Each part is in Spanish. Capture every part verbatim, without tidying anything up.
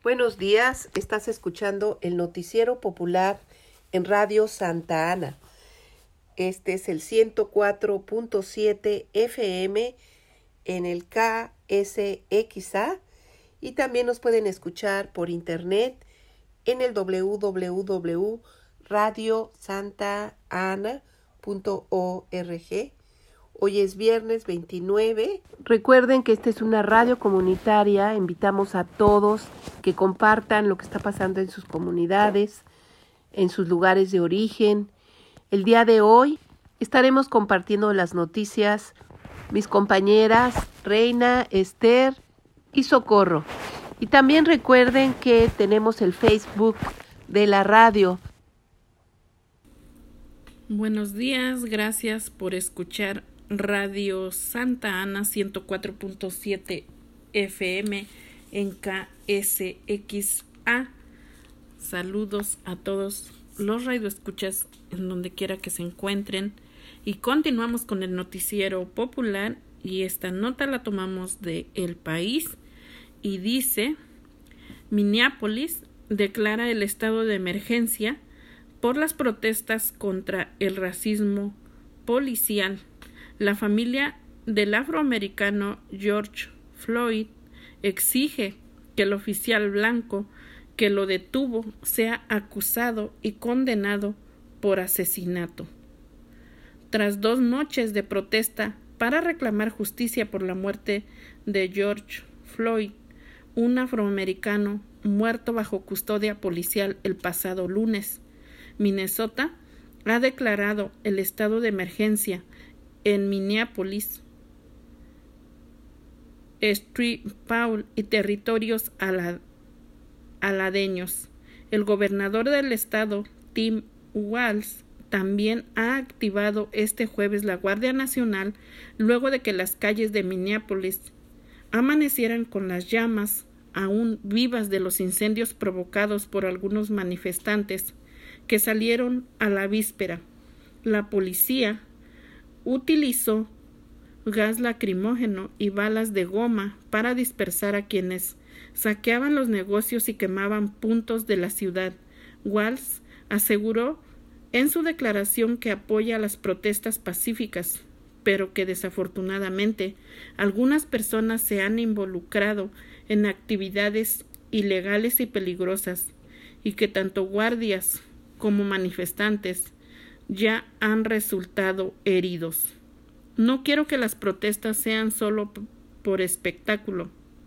Buenos días, estás escuchando el Noticiero Popular en Radio Santa Ana. Este es el ciento cuatro punto siete F M en el K S X A y también nos pueden escuchar por internet en el doble u doble u doble u punto radio santa ana punto org. Hoy es viernes veintinueve. Recuerden que esta es una radio comunitaria. Invitamos a todos que compartan lo que está pasando en sus comunidades, en sus lugares de origen. El día de hoy estaremos compartiendo las noticias mis compañeras Reina, Esther y Socorro. Y también recuerden que tenemos el Facebook de la radio. Buenos días, gracias por escuchar Radio Santa Ana ciento cuatro punto siete F M en K S X A. Saludos a todos los radioescuchas en donde quiera que se encuentren. Y continuamos con el noticiero popular y esta nota la tomamos de El País y dice: Minneapolis declara el estado de emergencia por las protestas contra el racismo policial. La familia del afroamericano George Floyd exige que el oficial blanco que lo detuvo sea acusado y condenado por asesinato. Tras dos noches de protesta para reclamar justicia por la muerte de George Floyd, un afroamericano muerto bajo custodia policial el pasado lunes, Minnesota ha declarado el estado de emergencia en Minneapolis, Saint Paul y territorios ala, aladeños. El gobernador del estado, Tim Walz, también ha activado este jueves la Guardia Nacional luego de que las calles de Minneapolis amanecieran con las llamas aún vivas de los incendios provocados por algunos manifestantes que salieron a la víspera. La policía utilizó gas lacrimógeno y balas de goma para dispersar a quienes saqueaban los negocios y quemaban puntos de la ciudad. Walz aseguró en su declaración que apoya las protestas pacíficas, pero que desafortunadamente algunas personas se han involucrado en actividades ilegales y peligrosas y que tanto guardias como manifestantes ya han resultado heridos. No quiero que las protestas sean solo p- por espectáculo,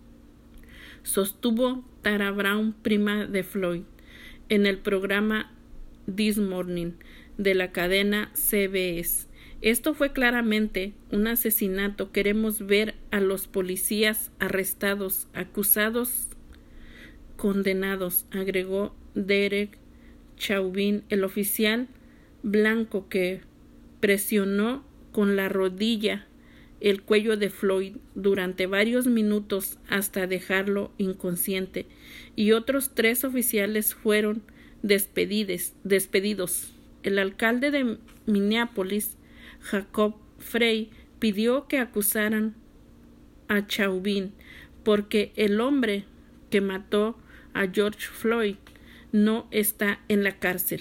sostuvo Tara Brown, prima de Floyd, en el programa This Morning de la cadena C B S. Esto fue claramente un asesinato. Queremos ver a los policías arrestados, acusados, condenados, agregó Derek Chauvin, el oficial blanco que presionó con la rodilla el cuello de Floyd durante varios minutos hasta dejarlo inconsciente, y otros tres oficiales fueron despedidos. despedidos. El alcalde de Minneapolis, Jacob Frey, pidió que acusaran a Chauvin porque el hombre que mató a George Floyd no está en la cárcel.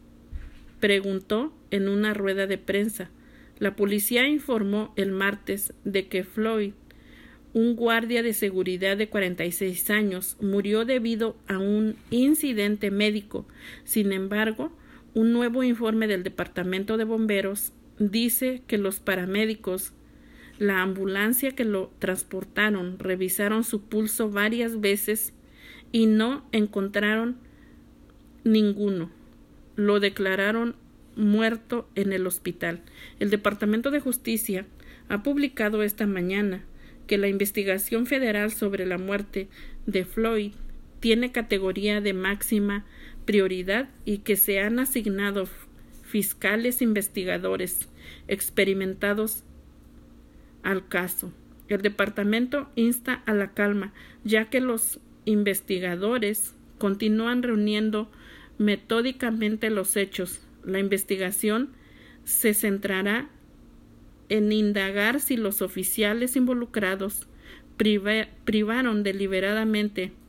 Preguntó en una rueda de prensa. La policía informó el martes de que Floyd, un guardia de seguridad de cuarenta y seis años, murió debido a un incidente médico. Sin embargo, un nuevo informe del Departamento de Bomberos dice que los paramédicos, la ambulancia que lo transportaron, revisaron su pulso varias veces y no encontraron ninguno. Lo declararon muerto en el hospital. El Departamento de Justicia ha publicado esta mañana que la investigación federal sobre la muerte de Floyd tiene categoría de máxima prioridad y que se han asignado fiscales investigadores experimentados al caso. El departamento insta a la calma, ya que los investigadores continúan reuniendo metódicamente los hechos. La investigación se centrará en indagar si los oficiales involucrados priva- privaron deliberadamente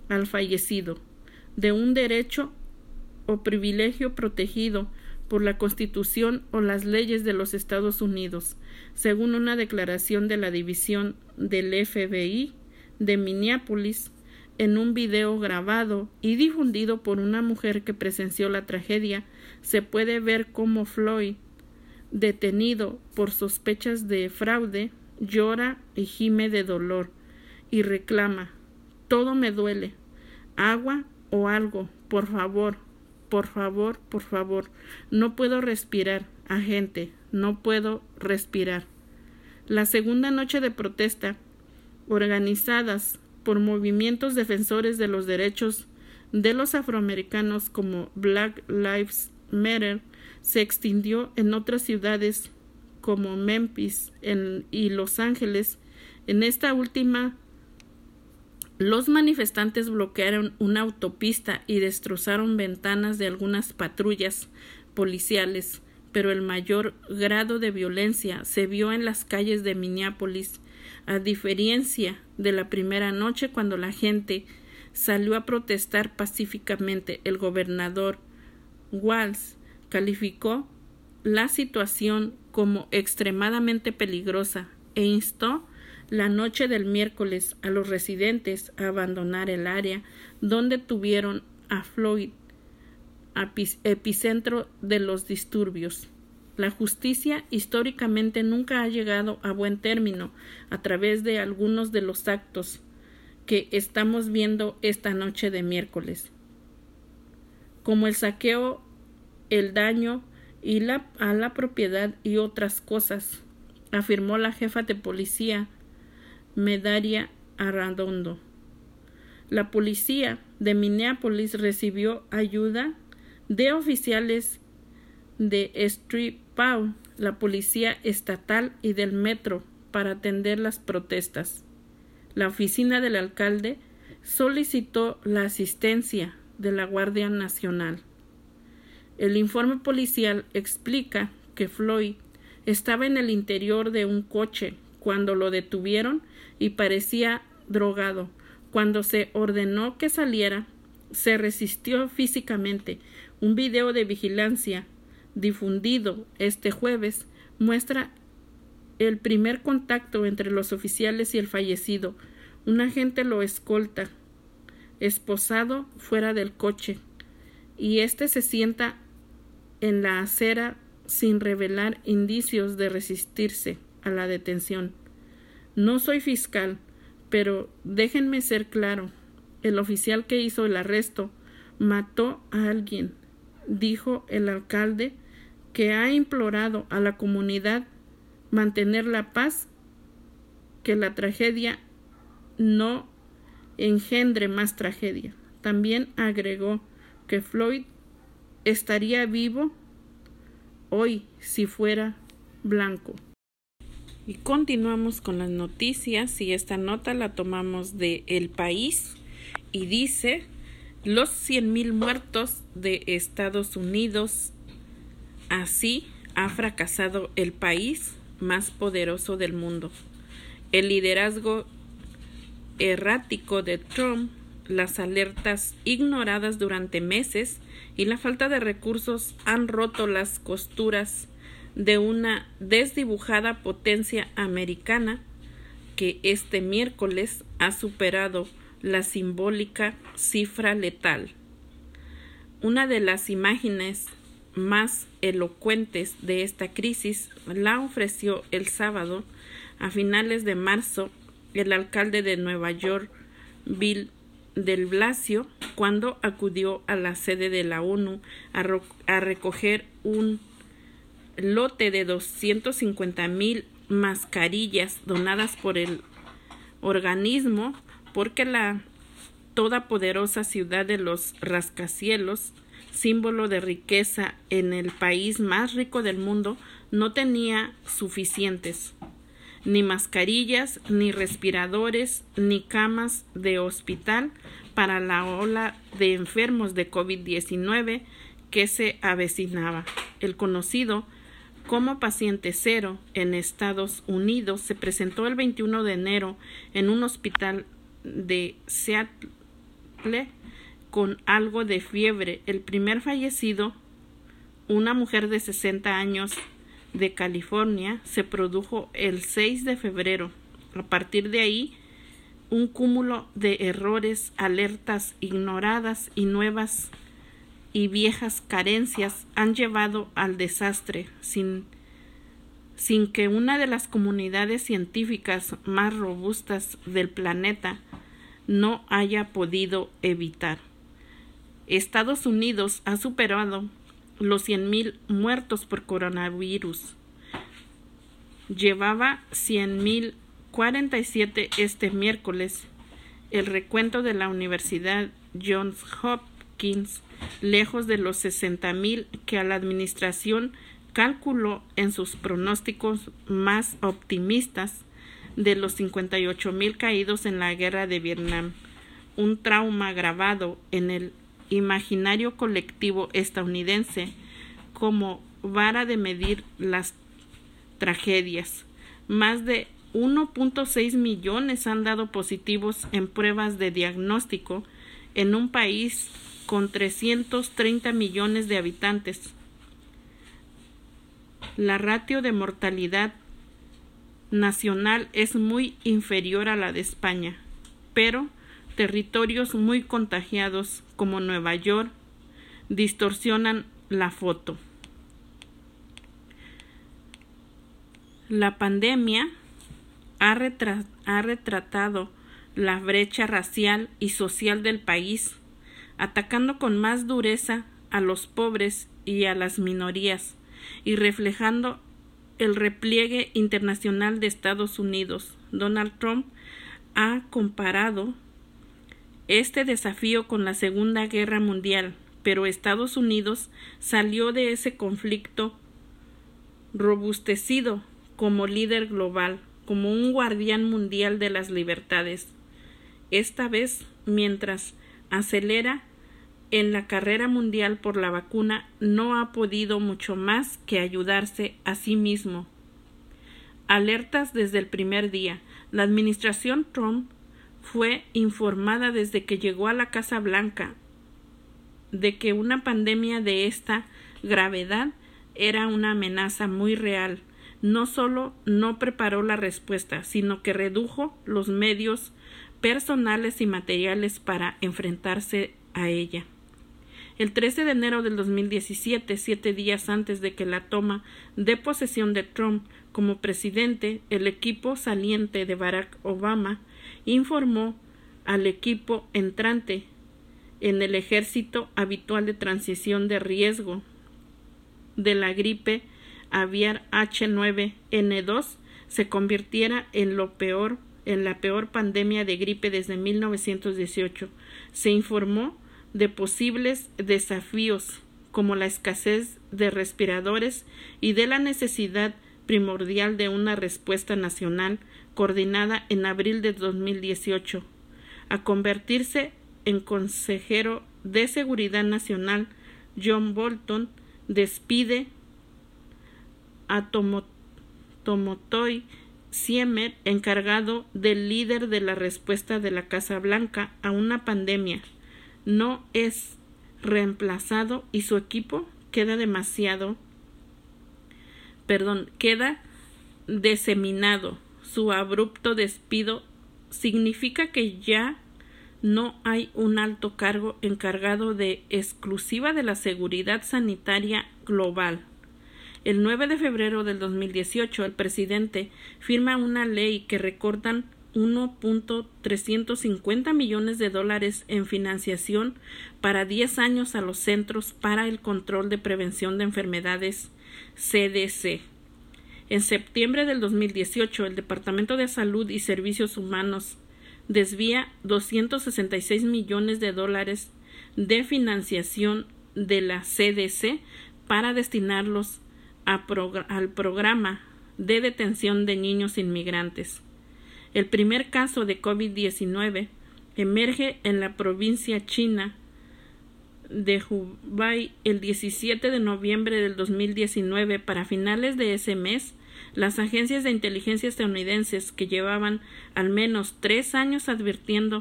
al fallecido de un derecho o privilegio protegido por la Constitución o las leyes de los Estados Unidos, según una declaración de la División del F B I de Minneapolis, en un video grabado y difundido por una mujer que presenció la tragedia. Se puede ver cómo Floyd, detenido por sospechas de fraude, llora y gime de dolor y reclama: todo me duele, agua o algo, por favor, por favor, por favor, no puedo respirar, agente, no puedo respirar. La segunda noche de protesta, organizadas por movimientos defensores de los derechos de los afroamericanos como Black Lives Matter, se extendió en otras ciudades como Memphis en, y Los Ángeles. En esta última, los manifestantes bloquearon una autopista y destrozaron ventanas de algunas patrullas policiales, pero el mayor grado de violencia se vio en las calles de Minneapolis, a diferencia de la primera noche cuando la gente salió a protestar pacíficamente. El gobernador Walz calificó la situación como extremadamente peligrosa e instó la noche del miércoles a los residentes a abandonar el área donde tuvieron a Floyd, epicentro de los disturbios. La justicia históricamente nunca ha llegado a buen término a través de algunos de los actos que estamos viendo esta noche de miércoles, como el saqueo, el daño y la, a la propiedad y otras cosas, afirmó la jefa de policía Medaria Arradondo. La policía de Minneapolis recibió ayuda de oficiales de Street Paw, la policía estatal y del metro para atender las protestas. La oficina del alcalde solicitó la asistencia de la Guardia Nacional. El informe policial explica que Floyd estaba en el interior de un coche cuando lo detuvieron y parecía drogado. Cuando se ordenó que saliera, se resistió físicamente. Un video de vigilancia difundido este jueves muestra el primer contacto entre los oficiales y el fallecido. Un agente lo escolta, esposado, fuera del coche, y éste se sienta en la acera sin revelar indicios de resistirse a la detención. No soy fiscal, pero déjenme ser claro. El oficial que hizo el arresto mató a alguien, dijo el alcalde, que ha implorado a la comunidad mantener la paz, que la tragedia no engendre más tragedia. También agregó que Floyd estaría vivo hoy si fuera blanco. Y continuamos con las noticias, y esta nota la tomamos de El País y dice: los cien mil muertos de Estados Unidos. Así ha fracasado el país más poderoso del mundo. El liderazgo errático de Trump, las alertas ignoradas durante meses y la falta de recursos han roto las costuras de una desdibujada potencia americana que este miércoles ha superado la simbólica cifra letal. Una de las imágenes más elocuentes de esta crisis la ofreció el sábado, a finales de marzo, el alcalde de Nueva York, Bill de Blasio, cuando acudió a la sede de la ONU a, ro- a recoger un lote de doscientas cincuenta mil mascarillas donadas por el organismo, porque la todopoderosa ciudad de los rascacielos, símbolo de riqueza en el país más rico del mundo, no tenía suficientes, ni mascarillas, ni respiradores, ni camas de hospital para la ola de enfermos de COVID diecinueve que se avecinaba. El conocido como paciente cero en Estados Unidos se presentó el veintiuno de enero en un hospital de Seattle, simple con algo de fiebre. El primer fallecido, una mujer de sesenta años de California, se produjo el seis de febrero. A partir de ahí, un cúmulo de errores, alertas ignoradas y nuevas y viejas carencias han llevado al desastre sin, sin que una de las comunidades científicas más robustas del planeta no haya podido evitar. Estados Unidos ha superado los cien mil muertos por coronavirus. Llevaba cien mil cuarenta y siete este miércoles. El recuento de la Universidad Johns Hopkins, lejos de los sesenta mil que la administración calculó en sus pronósticos más optimistas, de los cincuenta y ocho mil caídos en la guerra de Vietnam, un trauma grabado en el imaginario colectivo estadounidense como vara de medir las tragedias. Más de uno punto seis millones han dado positivos en pruebas de diagnóstico en un país con trescientos treinta millones de habitantes. La ratio de mortalidad nacional es muy inferior a la de España, pero territorios muy contagiados como Nueva York distorsionan la foto. La pandemia ha, retra- ha retratado la brecha racial y social del país, atacando con más dureza a los pobres y a las minorías, y reflejando el repliegue internacional de Estados Unidos. Donald Trump ha comparado este desafío con la Segunda Guerra Mundial, pero Estados Unidos salió de ese conflicto robustecido como líder global, como un guardián mundial de las libertades. Esta vez, mientras acelera en la carrera mundial por la vacuna, no ha podido mucho más que ayudarse a sí mismo. Alertas desde el primer día. La administración Trump fue informada desde que llegó a la Casa Blanca de que una pandemia de esta gravedad era una amenaza muy real. No solo no preparó la respuesta, sino que redujo los medios personales y materiales para enfrentarse a ella. El trece de enero del dos mil diecisiete, siete días antes de que la toma de posesión de Trump como presidente, el equipo saliente de Barack Obama informó al equipo entrante en el ejército habitual de transición de riesgo de la gripe aviar H nueve N dos se convirtiera en lo peor, en la peor pandemia de gripe desde mil novecientos dieciocho. Se informó de posibles desafíos como la escasez de respiradores y de la necesidad primordial de una respuesta nacional coordinada en abril de dos mil dieciocho. A convertirse en consejero de Seguridad Nacional, John Bolton despide a Tomo, Tomotoy Siemet, encargado del líder de la respuesta de la Casa Blanca a una pandemia. No es reemplazado y su equipo queda demasiado, perdón, queda diseminado. Su abrupto despido significa que ya no hay un alto cargo encargado de exclusiva de la seguridad sanitaria global. El nueve de febrero del dos mil dieciocho, el presidente firma una ley que recortan uno punto trescientos cincuenta millones de dólares en financiación para diez años a los Centros para el Control de Prevención de Enfermedades, C D C. En septiembre del dos mil dieciocho, el Departamento de Salud y Servicios Humanos desvía doscientos sesenta y seis millones de dólares de financiación de la C D C para destinarlos a progr- al programa de detención de niños inmigrantes. El primer caso de COVID diecinueve emerge en la provincia china de Hubei el diecisiete de noviembre del dos mil diecinueve. Para finales de ese mes, las agencias de inteligencia estadounidenses, que llevaban al menos tres años advirtiendo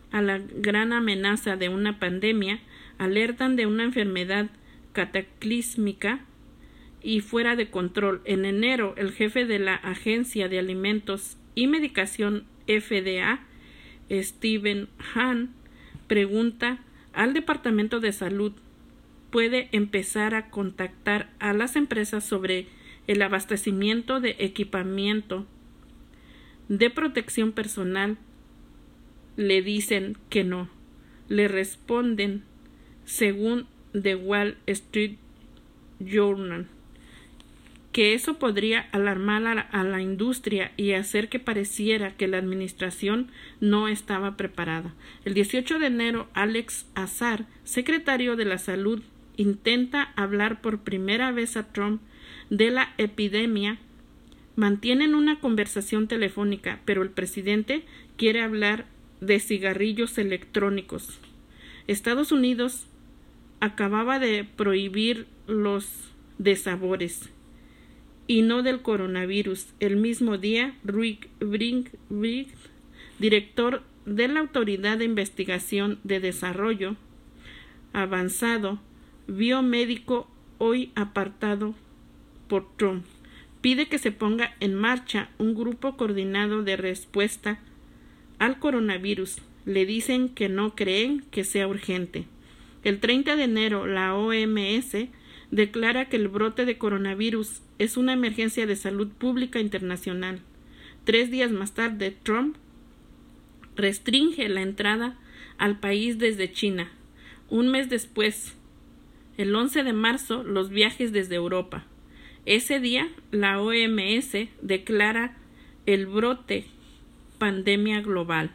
a la gran amenaza de una pandemia, alertan de una enfermedad cataclísmica y fuera de control. En enero, el jefe de la Agencia de Alimentos y Medicación F D A, Stephen Hahn, pregunta al Departamento de Salud, ¿puede empezar a contactar a las empresas sobre el abastecimiento de equipamiento de protección personal? Le dicen que no. Le responden, según The Wall Street Journal, que eso podría alarmar a la, a la industria y hacer que pareciera que la administración no estaba preparada. El dieciocho de enero, Alex Azar, secretario de la Salud, intenta hablar por primera vez a Trump de la epidemia. Mantienen una conversación telefónica, pero el presidente quiere hablar de cigarrillos electrónicos. Estados Unidos acababa de prohibir los desabores y no del coronavirus. El mismo día, Rick Brink, Brink, director de la Autoridad de Investigación de Desarrollo Avanzado Biomédico, hoy apartado por Trump, pide que se ponga en marcha un grupo coordinado de respuesta al coronavirus. Le dicen que no creen que sea urgente. El treinta de enero, la O M S declara que el brote de coronavirus es una emergencia de salud pública internacional. Tres días más tarde, Trump restringe la entrada al país desde China. Un mes después, el once de marzo, los viajes desde Europa. Ese día, la O M S declara el brote pandemia global.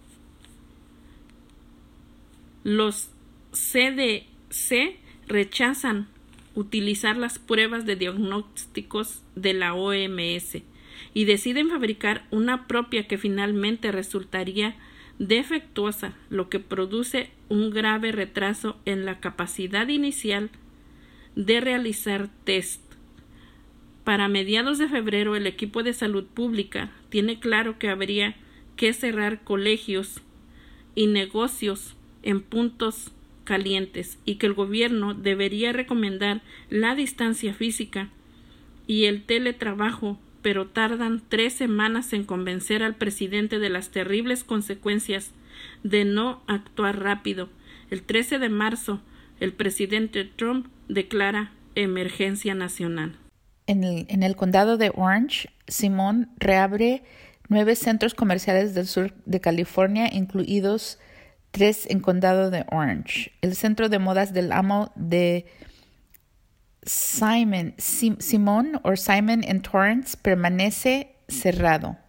Los C D C rechazan utilizar las pruebas de diagnósticos de la O M S y deciden fabricar una propia que finalmente resultaría defectuosa, lo que produce un grave retraso en la capacidad inicial de realizar test. Para mediados de febrero, el equipo de salud pública tiene claro que habría que cerrar colegios y negocios en puntos calientes y que el gobierno debería recomendar la distancia física y el teletrabajo, pero tardan tres semanas en convencer al presidente de las terribles consecuencias de no actuar rápido. El trece de marzo, el presidente Trump declara emergencia nacional. En el, en el condado de Orange, Simón reabre nueve centros comerciales del sur de California, incluidos tres en condado de Orange. El centro de modas del amo de Simon, Sim, Simón o Simon en Torrance permanece cerrado.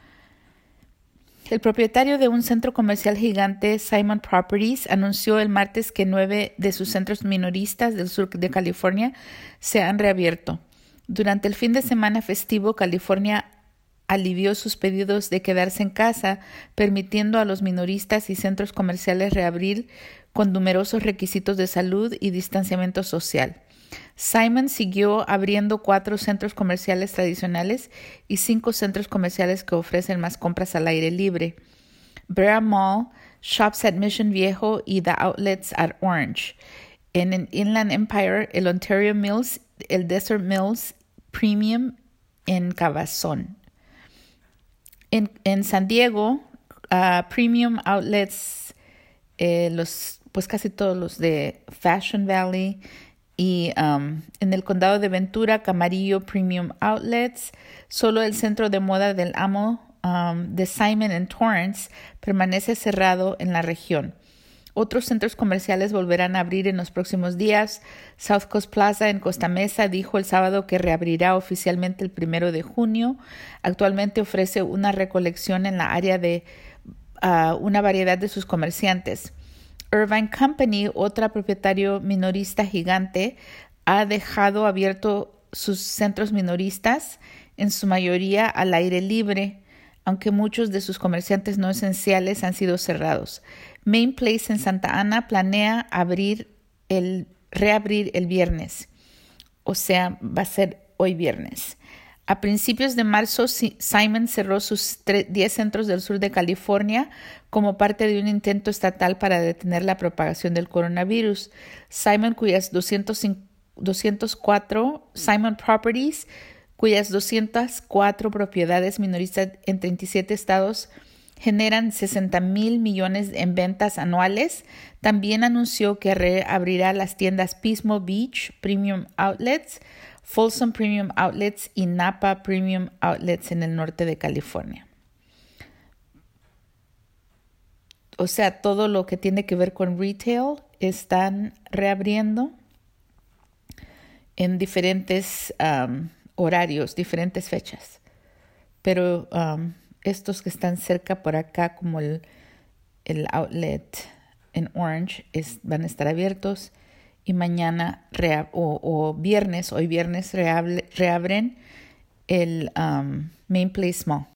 El propietario de un centro comercial gigante, Simon Properties, anunció el martes que nueve de sus centros minoristas del sur de California se han reabierto. Durante el fin de semana festivo, California alivió sus pedidos de quedarse en casa, permitiendo a los minoristas y centros comerciales reabrir con numerosos requisitos de salud y distanciamiento social. Simon siguió abriendo cuatro centros comerciales tradicionales y cinco centros comerciales que ofrecen más compras al aire libre: Brea Mall, Shops at Mission Viejo y The Outlets at Orange. En el Inland Empire, el Ontario Mills, el Desert Mills Premium en Cabazón. En, en San Diego, uh, Premium Outlets, eh, los, pues casi todos los de Fashion Valley, y um, en el condado de Ventura, Camarillo Premium Outlets. Solo el centro de moda del amo um, de Simon en Torrance permanece cerrado en la región. Otros centros comerciales volverán a abrir en los próximos días. South Coast Plaza en Costa Mesa dijo el sábado que reabrirá oficialmente el primero de junio. Actualmente ofrece una recolección en la área de uh, una variedad de sus comerciantes. Irvine Company, otra propietario minorista gigante, ha dejado abierto sus centros minoristas, en su mayoría al aire libre, aunque muchos de sus comerciantes no esenciales han sido cerrados. Main Place en Santa Ana planea abrir el, reabrir el viernes, o sea, va a ser hoy viernes. A principios de marzo, Simon cerró sus diez centros del sur de California como parte de un intento estatal para detener la propagación del coronavirus. Simon, cuyas doscientos cuatro Simon Properties, cuyas doscientas cuatro propiedades minoristas en treinta y siete estados generan sesenta mil millones en ventas anuales, también anunció que reabrirá las tiendas Pismo Beach Premium Outlets, Folsom Premium Outlets y Napa Premium Outlets en el norte de California. O sea, todo lo que tiene que ver con retail están reabriendo en diferentes um, horarios, diferentes fechas. Pero um, estos que están cerca por acá, como el, el outlet en Orange, es, van a estar abiertos. Y mañana rea- o, o viernes, hoy viernes reable, reabren el um, Main Place Mall.